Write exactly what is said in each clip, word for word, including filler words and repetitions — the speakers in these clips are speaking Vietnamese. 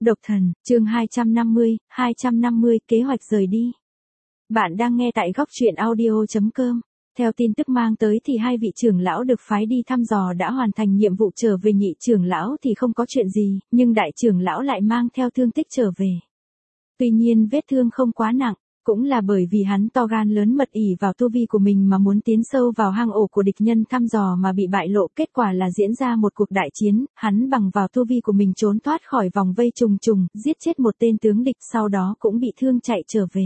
Độc thần, chương hai trăm năm mươi, hai trăm năm mươi, kế hoạch rời đi. Bạn đang nghe tại góc truyện audio chấm com. Theo tin tức mang tới thì hai vị trưởng lão được phái đi thăm dò đã hoàn thành nhiệm vụ trở về, nhị trưởng lão thì không có chuyện gì, nhưng đại trưởng lão lại mang theo thương tích trở về. Tuy nhiên vết thương không quá nặng, cũng là bởi vì hắn to gan lớn mật ỷ vào tu vi của mình mà muốn tiến sâu vào hang ổ của địch nhân thăm dò mà bị bại lộ, kết quả là diễn ra một cuộc đại chiến, hắn bằng vào tu vi của mình trốn thoát khỏi vòng vây trùng trùng, giết chết một tên tướng địch, sau đó cũng bị thương chạy trở về.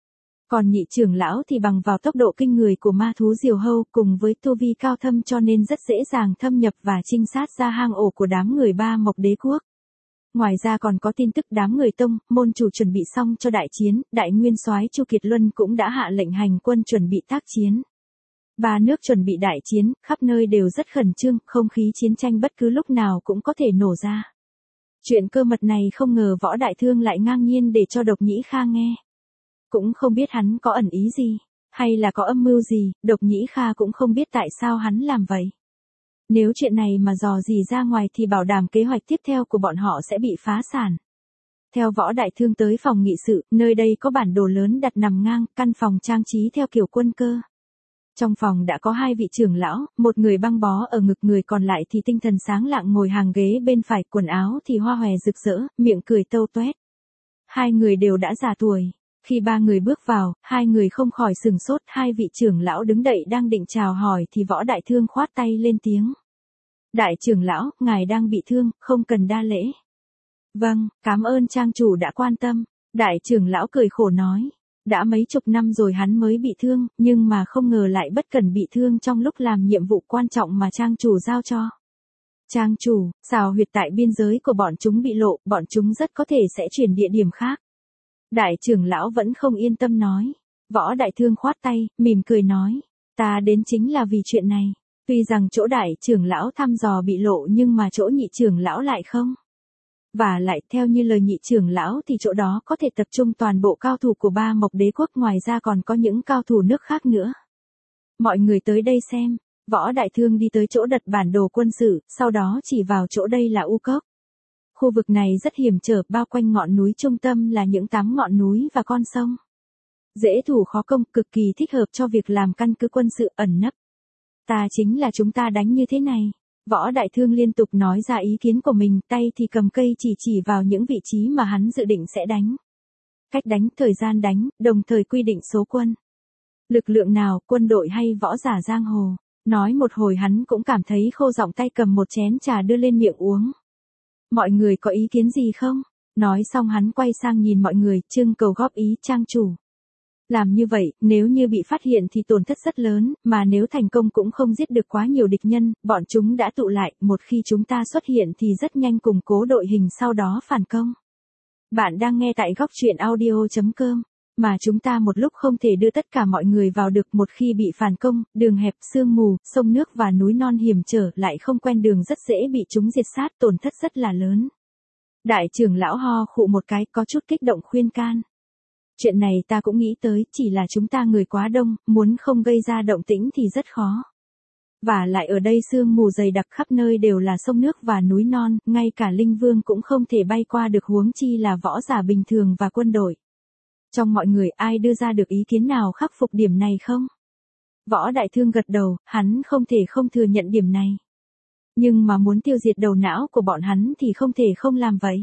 Còn nhị trưởng lão thì bằng vào tốc độ kinh người của ma thú diều hâu cùng với tu vi cao thâm cho nên rất dễ dàng thâm nhập và trinh sát ra hang ổ của đám người Ba Mộc Đế Quốc. Ngoài ra còn có tin tức đám người Tông, môn chủ chuẩn bị xong cho đại chiến, đại nguyên soái Chu Kiệt Luân cũng đã hạ lệnh hành quân chuẩn bị tác chiến. Ba nước chuẩn bị đại chiến, khắp nơi đều rất khẩn trương, không khí chiến tranh bất cứ lúc nào cũng có thể nổ ra. Chuyện cơ mật này không ngờ Võ Đại Thương lại ngang nhiên để cho Độc Nhĩ Kha nghe. Cũng không biết hắn có ẩn ý gì, hay là có âm mưu gì, Độc Nhĩ Kha cũng không biết tại sao hắn làm vậy. Nếu chuyện này mà dò dỉ ra ngoài thì bảo đảm kế hoạch tiếp theo của bọn họ sẽ bị phá sản. Theo Võ Đại Thương tới phòng nghị sự, nơi đây có bản đồ lớn đặt nằm ngang, căn phòng trang trí theo kiểu quân cơ. Trong phòng đã có hai vị trưởng lão, một người băng bó ở ngực, người còn lại thì tinh thần sáng lạng ngồi hàng ghế bên phải, quần áo thì hoa hòe rực rỡ, miệng cười tâu toét. Hai người đều đã già tuổi. Khi ba người bước vào, hai người không khỏi sừng sốt, hai vị trưởng lão đứng đậy đang định chào hỏi thì Võ Đại Thương khoát tay lên tiếng. Đại trưởng lão, ngài đang bị thương, không cần đa lễ. Vâng, cảm ơn trang chủ đã quan tâm. Đại trưởng lão cười khổ nói. Đã mấy chục năm rồi hắn mới bị thương, nhưng mà không ngờ lại bất cẩn bị thương trong lúc làm nhiệm vụ quan trọng mà trang chủ giao cho. Trang chủ, xào huyệt tại biên giới của bọn chúng bị lộ, bọn chúng rất có thể sẽ chuyển địa điểm khác. Đại trưởng lão vẫn không yên tâm nói. Võ Đại Thương khoát tay, mỉm cười nói. Ta đến chính là vì chuyện này. Tuy rằng chỗ đại trưởng lão thăm dò bị lộ nhưng mà chỗ nhị trưởng lão lại không. Và lại theo như lời nhị trưởng lão thì chỗ đó có thể tập trung toàn bộ cao thủ của Ba Mộc Đế Quốc, ngoài ra còn có những cao thủ nước khác nữa. Mọi người tới đây xem. Võ Đại Thương đi tới chỗ đặt bản đồ quân sự, sau đó chỉ vào chỗ đây là U Cốc. Khu vực này rất hiểm trở, bao quanh ngọn núi trung tâm là những tám ngọn núi và con sông. Dễ thủ khó công, cực kỳ thích hợp cho việc làm căn cứ quân sự ẩn nấp. Ta chính là chúng ta đánh như thế này. Võ Đại Thương liên tục nói ra ý kiến của mình, tay thì cầm cây chỉ chỉ vào những vị trí mà hắn dự định sẽ đánh. Cách đánh, thời gian đánh, đồng thời quy định số quân. Lực lượng nào, quân đội hay võ giả giang hồ. Nói một hồi hắn cũng cảm thấy khô giọng, tay cầm một chén trà đưa lên miệng uống. Mọi người có ý kiến gì không? Nói xong hắn quay sang nhìn mọi người, trưng cầu góp ý. Trang chủ. Làm như vậy, nếu như bị phát hiện thì tổn thất rất lớn, mà nếu thành công cũng không giết được quá nhiều địch nhân, bọn chúng đã tụ lại, một khi chúng ta xuất hiện thì rất nhanh củng cố đội hình sau đó phản công. Bạn đang nghe tại góc truyện audio chấm com, mà chúng ta một lúc không thể đưa tất cả mọi người vào được, một khi bị phản công, đường hẹp, sương mù, sông nước và núi non hiểm trở, lại không quen đường, rất dễ bị chúng diệt sát, tổn thất rất là lớn. Đại trưởng lão ho khụ một cái, có chút kích động khuyên can. Chuyện này ta cũng nghĩ tới, chỉ là chúng ta người quá đông, muốn không gây ra động tĩnh thì rất khó. Và lại ở đây sương mù dày đặc, khắp nơi đều là sông nước và núi non, ngay cả linh vương cũng không thể bay qua được, huống chi là võ giả bình thường và quân đội. Trong mọi người ai đưa ra được ý kiến nào khắc phục điểm này không? Võ Đại Thương gật đầu, hắn không thể không thừa nhận điểm này. Nhưng mà muốn tiêu diệt đầu não của bọn hắn thì không thể không làm vậy.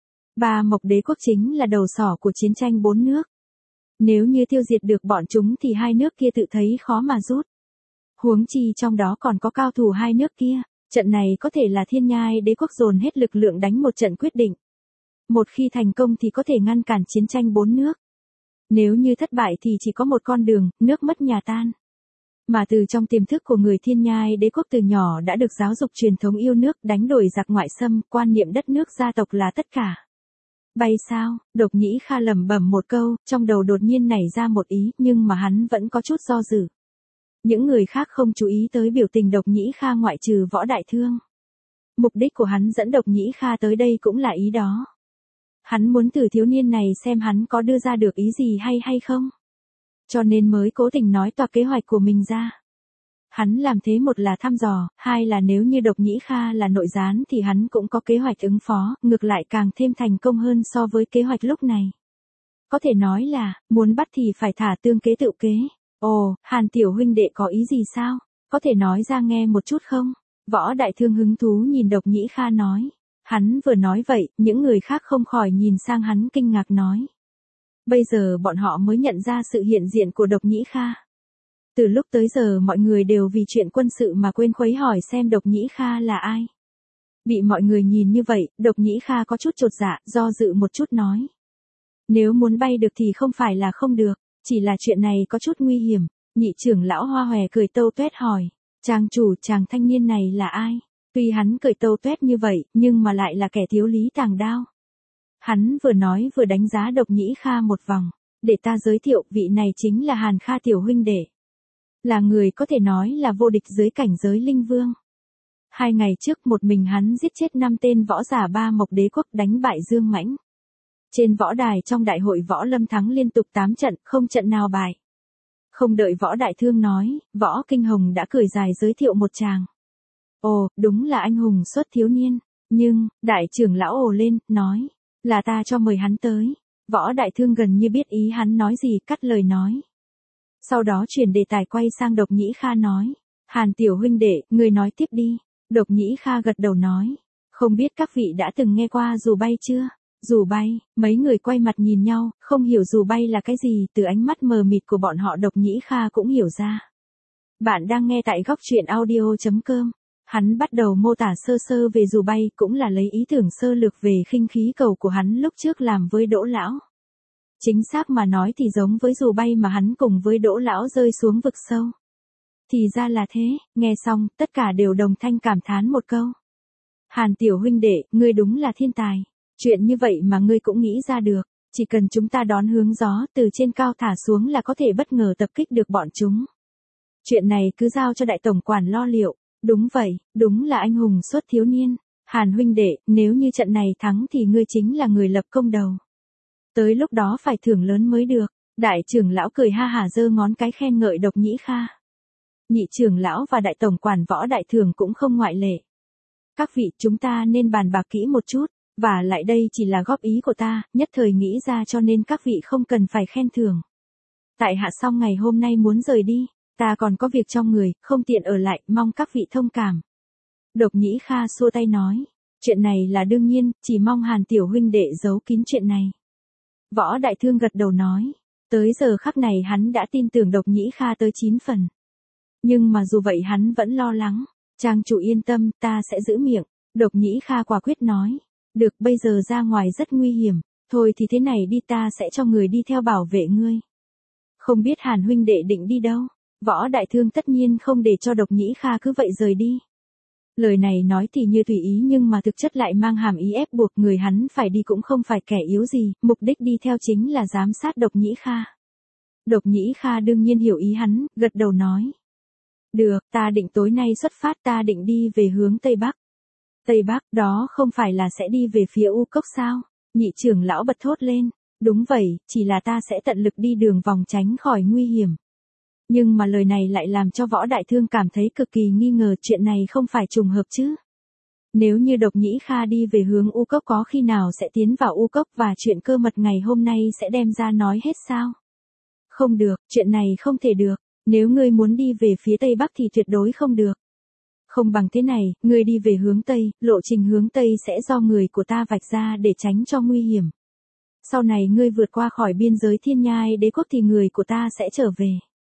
Ba Mộc Đế Quốc chính là đầu sỏ của chiến tranh bốn nước. Nếu như tiêu diệt được bọn chúng thì hai nước kia tự thấy khó mà rút. Huống chi trong đó còn có cao thủ hai nước kia, trận này có thể là Thiên Nhai Đế Quốc dồn hết lực lượng đánh một trận quyết định. Một khi thành công thì có thể ngăn cản chiến tranh bốn nước. Nếu như thất bại thì chỉ có một con đường, nước mất nhà tan. Mà từ trong tiềm thức của người Thiên Nhai Đế Quốc từ nhỏ đã được giáo dục truyền thống yêu nước, đánh đuổi giặc ngoại xâm, quan niệm đất nước gia tộc là tất cả. Bay sao? Độc Nhĩ Kha lẩm bẩm một câu, trong đầu đột nhiên nảy ra một ý, nhưng mà hắn vẫn có chút do dự. Những người khác không chú ý tới biểu tình Độc Nhĩ Kha ngoại trừ Võ Đại Thương. Mục đích của hắn dẫn Độc Nhĩ Kha tới đây cũng là ý đó. Hắn muốn từ thiếu niên này xem hắn có đưa ra được ý gì hay hay không. Cho nên mới cố tình nói toạc kế hoạch của mình ra. Hắn làm thế một là thăm dò, hai là nếu như Độc Nhĩ Kha là nội gián thì hắn cũng có kế hoạch ứng phó, ngược lại càng thêm thành công hơn so với kế hoạch lúc này. Có thể nói là, muốn bắt thì phải thả tương kế tự kế. Ồ, Hàn tiểu huynh đệ có ý gì sao? Có thể nói ra nghe một chút không? Võ Đại Thương hứng thú nhìn Độc Nhĩ Kha nói. Hắn vừa nói vậy, những người khác không khỏi nhìn sang hắn kinh ngạc nói. Bây giờ bọn họ mới nhận ra sự hiện diện của Độc Nhĩ Kha. Từ lúc tới giờ mọi người đều vì chuyện quân sự mà quên khuấy hỏi xem Độc Nhĩ Kha là ai. Bị mọi người nhìn như vậy, Độc Nhĩ Kha có chút chột dạ, do dự một chút nói. Nếu muốn bay được thì không phải là không được, chỉ là chuyện này có chút nguy hiểm. Nhị trưởng lão Hoa Hòe cười tâu tuét hỏi. Chàng chủ, chàng thanh niên này là ai? Tuy hắn cười tâu tuét như vậy, nhưng mà lại là kẻ thiếu lý tàng đao. Hắn vừa nói vừa đánh giá Độc Nhĩ Kha một vòng. Để ta giới thiệu, vị này chính là Hàn Kha tiểu huynh đệ. Là người có thể nói là vô địch dưới cảnh giới linh vương. Hai ngày trước một mình hắn giết chết năm tên võ giả ba mộc đế quốc đánh bại Dương Mãnh. Trên võ đài trong đại hội võ lâm thắng liên tục tám trận, không trận nào bại. Không đợi Võ Đại Thương nói, Võ Kinh Hồng đã cười dài giới thiệu một chàng. Ồ, đúng là anh hùng xuất thiếu niên. Nhưng, đại trưởng lão ồ lên, nói, là ta cho mời hắn tới. Võ Đại Thương gần như biết ý hắn nói gì, cắt lời nói. Sau đó chuyển đề tài quay sang Độc Nhĩ Kha nói. Hàn tiểu huynh đệ, người nói tiếp đi. Độc Nhĩ Kha gật đầu nói. Không biết các vị đã từng nghe qua dù bay chưa? Dù bay, mấy người quay mặt nhìn nhau, không hiểu dù bay là cái gì, từ ánh mắt mờ mịt của bọn họ Độc Nhĩ Kha cũng hiểu ra. Bạn đang nghe tại góc truyện audio chấm com. Hắn bắt đầu mô tả sơ sơ về dù bay, cũng là lấy ý tưởng sơ lược về khinh khí cầu của hắn lúc trước làm với Đỗ lão. Chính xác mà nói thì giống với dù bay mà hắn cùng với Đỗ lão rơi xuống vực sâu. Thì ra là thế, nghe xong, tất cả đều đồng thanh cảm thán một câu. Hàn tiểu huynh đệ, ngươi đúng là thiên tài. Chuyện như vậy mà ngươi cũng nghĩ ra được, chỉ cần chúng ta đón hướng gió từ trên cao thả xuống là có thể bất ngờ tập kích được bọn chúng. Chuyện này cứ giao cho đại tổng quản lo liệu. Đúng vậy, đúng là anh hùng xuất thiếu niên. Hàn huynh đệ, nếu như trận này thắng thì ngươi chính là người lập công đầu. Tới lúc đó phải thưởng lớn mới được. Đại trưởng lão cười ha hả giơ ngón cái khen ngợi Độc Nhĩ Kha. Nhị trưởng lão và đại tổng quản Võ Đại Thường cũng không ngoại lệ. Các vị, chúng ta nên bàn bạc kỹ một chút. Và lại đây chỉ là góp ý của ta, nhất thời nghĩ ra cho nên các vị không cần phải khen thưởng. Tại hạ xong ngày hôm nay muốn rời đi, ta còn có việc trong người, không tiện ở lại, mong các vị thông cảm. Độc Nhĩ Kha xua tay nói, chuyện này là đương nhiên, chỉ mong Hàn tiểu huynh đệ giấu kín chuyện này. Võ Đại Thương gật đầu nói, tới giờ khắc này hắn đã tin tưởng Độc Nhĩ Kha tới chín phần. Nhưng mà dù vậy hắn vẫn lo lắng, trang chủ yên tâm, ta sẽ giữ miệng. Độc Nhĩ Kha quả quyết nói. Được, bây giờ ra ngoài rất nguy hiểm, thôi thì thế này đi, ta sẽ cho người đi theo bảo vệ ngươi. Không biết Hàn huynh đệ định đi đâu? Võ Đại Thương tất nhiên không để cho Độc Nhĩ Kha cứ vậy rời đi. Lời này nói thì như tùy ý nhưng mà thực chất lại mang hàm ý ép buộc người hắn phải đi cũng không phải kẻ yếu gì, mục đích đi theo chính là giám sát Độc Nhĩ Kha. Độc Nhĩ Kha đương nhiên hiểu ý hắn, gật đầu nói. Được, ta định tối nay xuất phát, ta định đi về hướng Tây Bắc. Tây Bắc, đó không phải là sẽ đi về phía U Cốc sao? Nhị trưởng lão bật thốt lên. Đúng vậy, chỉ là ta sẽ tận lực đi đường vòng tránh khỏi nguy hiểm. Nhưng mà lời này lại làm cho Võ Đại Thương cảm thấy cực kỳ nghi ngờ, chuyện này không phải trùng hợp chứ. Nếu như Độc Nhĩ Kha đi về hướng U Cốc có khi nào sẽ tiến vào U Cốc và chuyện cơ mật ngày hôm nay sẽ đem ra nói hết sao? Không được, chuyện này không thể được. Nếu ngươi muốn đi về phía Tây Bắc thì tuyệt đối không được. Không bằng thế này, ngươi đi về hướng Tây, lộ trình hướng Tây sẽ do người của ta vạch ra để tránh cho nguy hiểm. Sau này ngươi vượt qua khỏi biên giới Thiên Nhai Đế quốc thì người của ta sẽ trở về.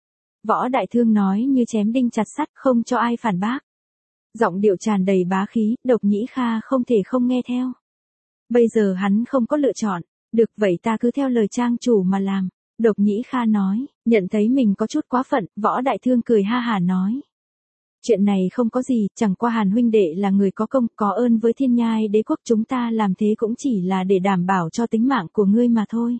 Võ Đại Thương nói như chém đinh chặt sắt, không cho ai phản bác. Giọng điệu tràn đầy bá khí, Độc Nhĩ Kha không thể không nghe theo. Bây giờ hắn không có lựa chọn, được vậy ta cứ theo lời trang chủ mà làm. Độc Nhĩ Kha nói, nhận thấy mình có chút quá phận, Võ Đại Thương cười ha hả nói. Chuyện này không có gì, chẳng qua Hàn huynh đệ là người có công, có ơn với Thiên Nhai Đế quốc, chúng ta làm thế cũng chỉ là để đảm bảo cho tính mạng của ngươi mà thôi.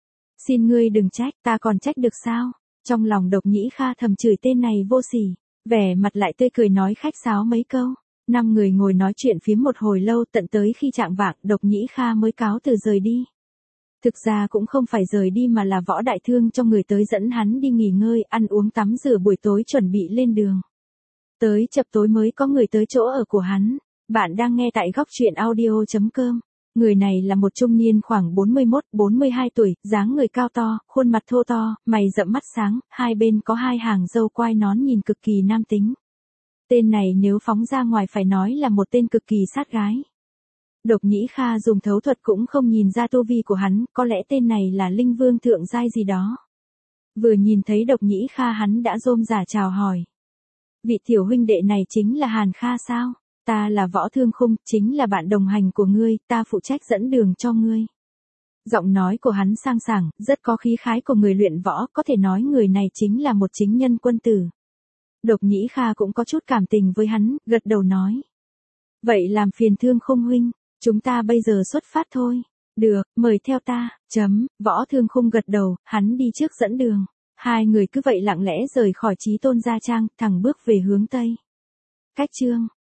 Xin ngươi đừng trách, ta còn trách được sao? Trong lòng Độc Nhĩ Kha thầm chửi tên này vô sỉ, vẻ mặt lại tươi cười nói khách sáo mấy câu. Năm người ngồi nói chuyện phiếm một hồi lâu, tận tới khi chạng vạng, Độc Nhĩ Kha mới cáo từ rời đi. Thực ra cũng không phải rời đi mà là Võ Đại Thương cho người tới dẫn hắn đi nghỉ ngơi, ăn uống tắm rửa buổi tối chuẩn bị lên đường. Tới chập tối mới có người tới chỗ ở của hắn. Bạn đang nghe tại góc chuyện audio.com. Người này là một trung niên khoảng bốn mươi mốt bốn mươi hai tuổi, dáng người cao to, khuôn mặt thô to, mày rậm mắt sáng, hai bên có hai hàng râu quai nón nhìn cực kỳ nam tính. Tên này nếu phóng ra ngoài phải nói là một tên cực kỳ sát gái. Độc Nhĩ Kha dùng thấu thuật cũng không nhìn ra tu vi của hắn, có lẽ tên này là linh vương thượng giai gì đó. Vừa nhìn thấy Độc Nhĩ Kha hắn đã rôm rả chào hỏi. Vị tiểu huynh đệ này chính là Hàn Kha sao? Ta là Võ Thương Khung, chính là bạn đồng hành của ngươi, ta phụ trách dẫn đường cho ngươi. Giọng nói của hắn sang sảng, rất có khí khái của người luyện võ, có thể nói người này chính là một chính nhân quân tử. Độc Nhĩ Kha cũng có chút cảm tình với hắn, gật đầu nói. Vậy làm phiền Thương Khung huynh, chúng ta bây giờ xuất phát thôi. Được, mời theo ta, chấm, Võ Thương Khung gật đầu, hắn đi trước dẫn đường. Hai người cứ vậy lặng lẽ rời khỏi Chí Tôn Gia Trang, thẳng bước về hướng Tây. Cách chương